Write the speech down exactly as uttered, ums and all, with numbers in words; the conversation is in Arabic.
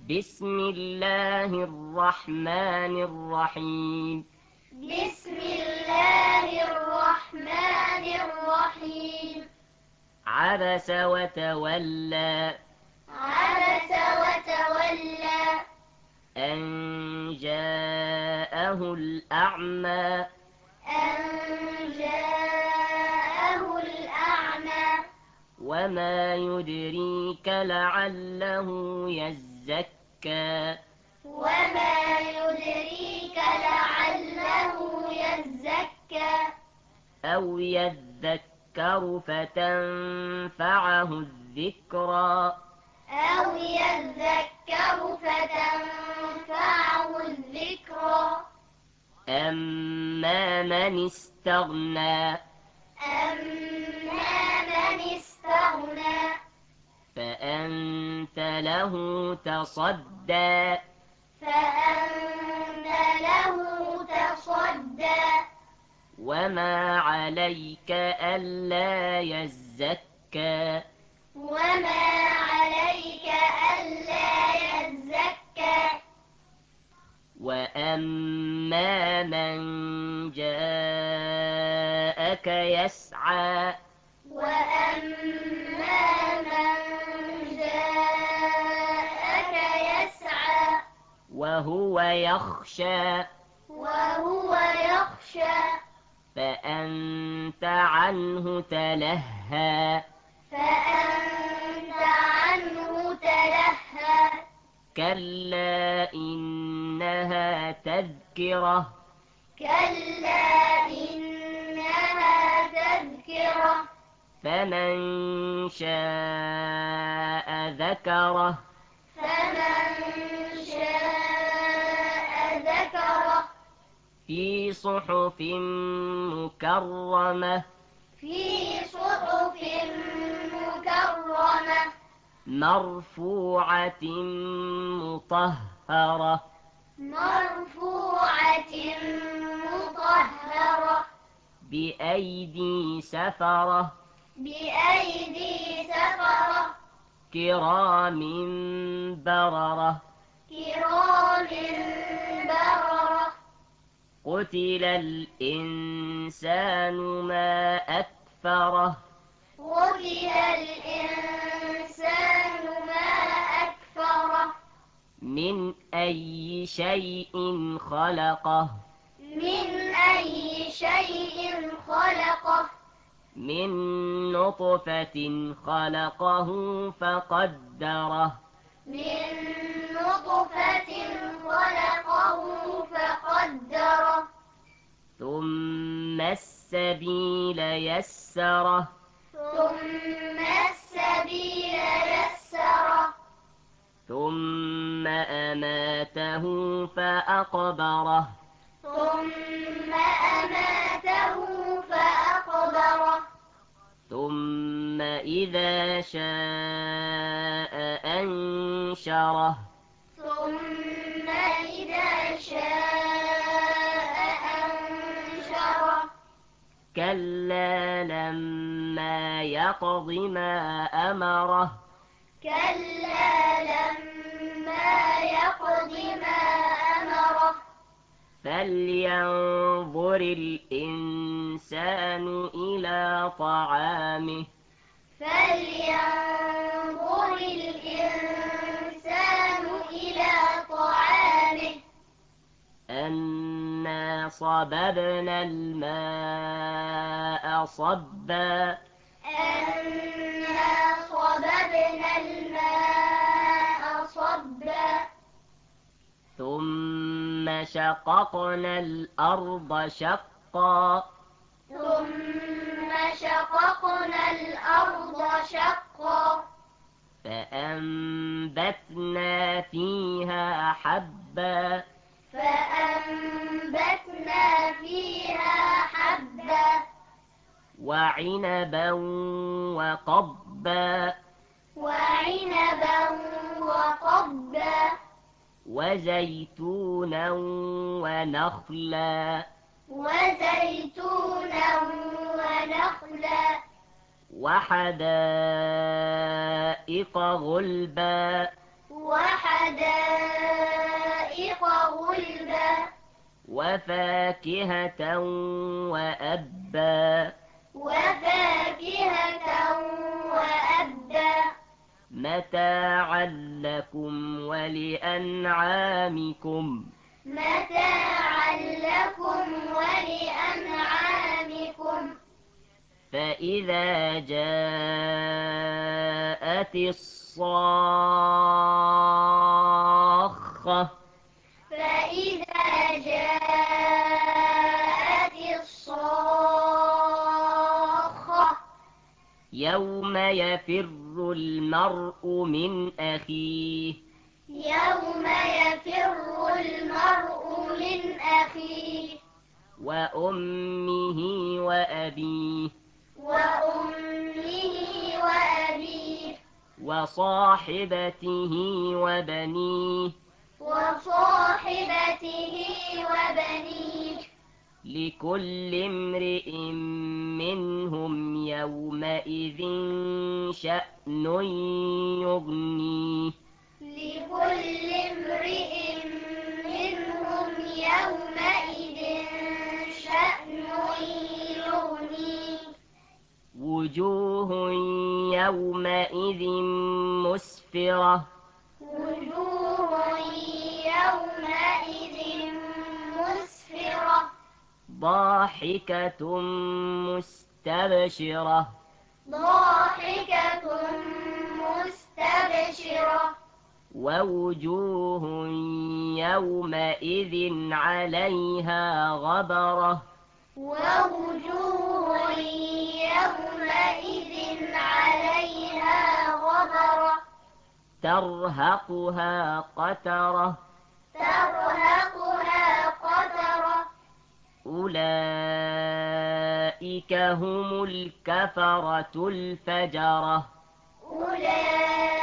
بسم الله الرحمن الرحيم بسم الله الرحمن الرحيم عبس وتولى عبس وتولى أن جاءه الأعمى أن جاءه الأعمى وما يدريك لعله يزكى وما يدريك لعله يزكى أو يذكر فتنفعه الذكرى أو يذكر فتنفعه الذكرى أما من استغنى أما من استغنى فأنت له تصدى فأنت له تصدى وما عليك ألا يزكى وما عليك ألا يزكى وأما من جاءك يسعى وأما من جاءك يسعى وهو يخشى وهو يخشى فأنت عنه تلهى فأنت عنه تلهى كلا إنها تذكرة كلا إنها تذكرة فمن شاء ذكره فمن شاء ذكره في صحف مكرمة في صحف مكرمة مرفوعة مطهرة مرفوعة مطهرة بأيدي سفرة بأيدي سفرة كرام بررة كرام بررة قتل الإنسان ما أكفره قتل الإنسان ما أكفره من أي شيء خلقه من أي شيء خلقه من نطفة خلقه فقدره من نطفة خلقه فقدره ثم السبيل يسره ثم السبيل يسره ثم أماته فأقبره ثم أماته فأقبره ثم إذا شاء أنشره ثم إذا شاء أنشره كلا لما يقض ما أمره كلا لما يقض ما أمره فلينظر الإنسان إلى طعامه فلينظر الإنسان إلى طعامه أنا صببنا الماء صبا أنا صببنا الماء صبا ثم شققنا الأرض شقا ثم شققنا الأرض شقا فأنبتنا فيها حبا فأنبتنا فيها حبا وعنبا وقضبا وعنبا وقضبا وزيتونا ونخلا وزيتونا ونخلا وحدائق غلبا وحدائق حدائق غلبا وفاكهة وأبا وفاكهة وأبا متاعا لكم ولأنعامكم متاعا لكم ولأنعامكم فإذا جاءت الصاخة فإذا جاءت الصاخة يوم يفر المرء من أخيه يوم يفر المرء من أخيه وأمه وأبيه وأمه وأبيه وصاحبته وبنيه وصاحبته وبنيه لكل امرئ منهم يومئذ شأن يغنيه لكل امرئ منهم يومئذ شأن يغنيه وجوه يومئذ مسفرة وجوه يومئذ مسفرة ضاحكة مستبشرة ضاحكة مستبشرة ووجوه يومئذ عليها غبرة ووجوه يومئذ عليها غبرة ترهقها قترة ترهقها قترة أولئك هم الكفرة الفجرة أولئك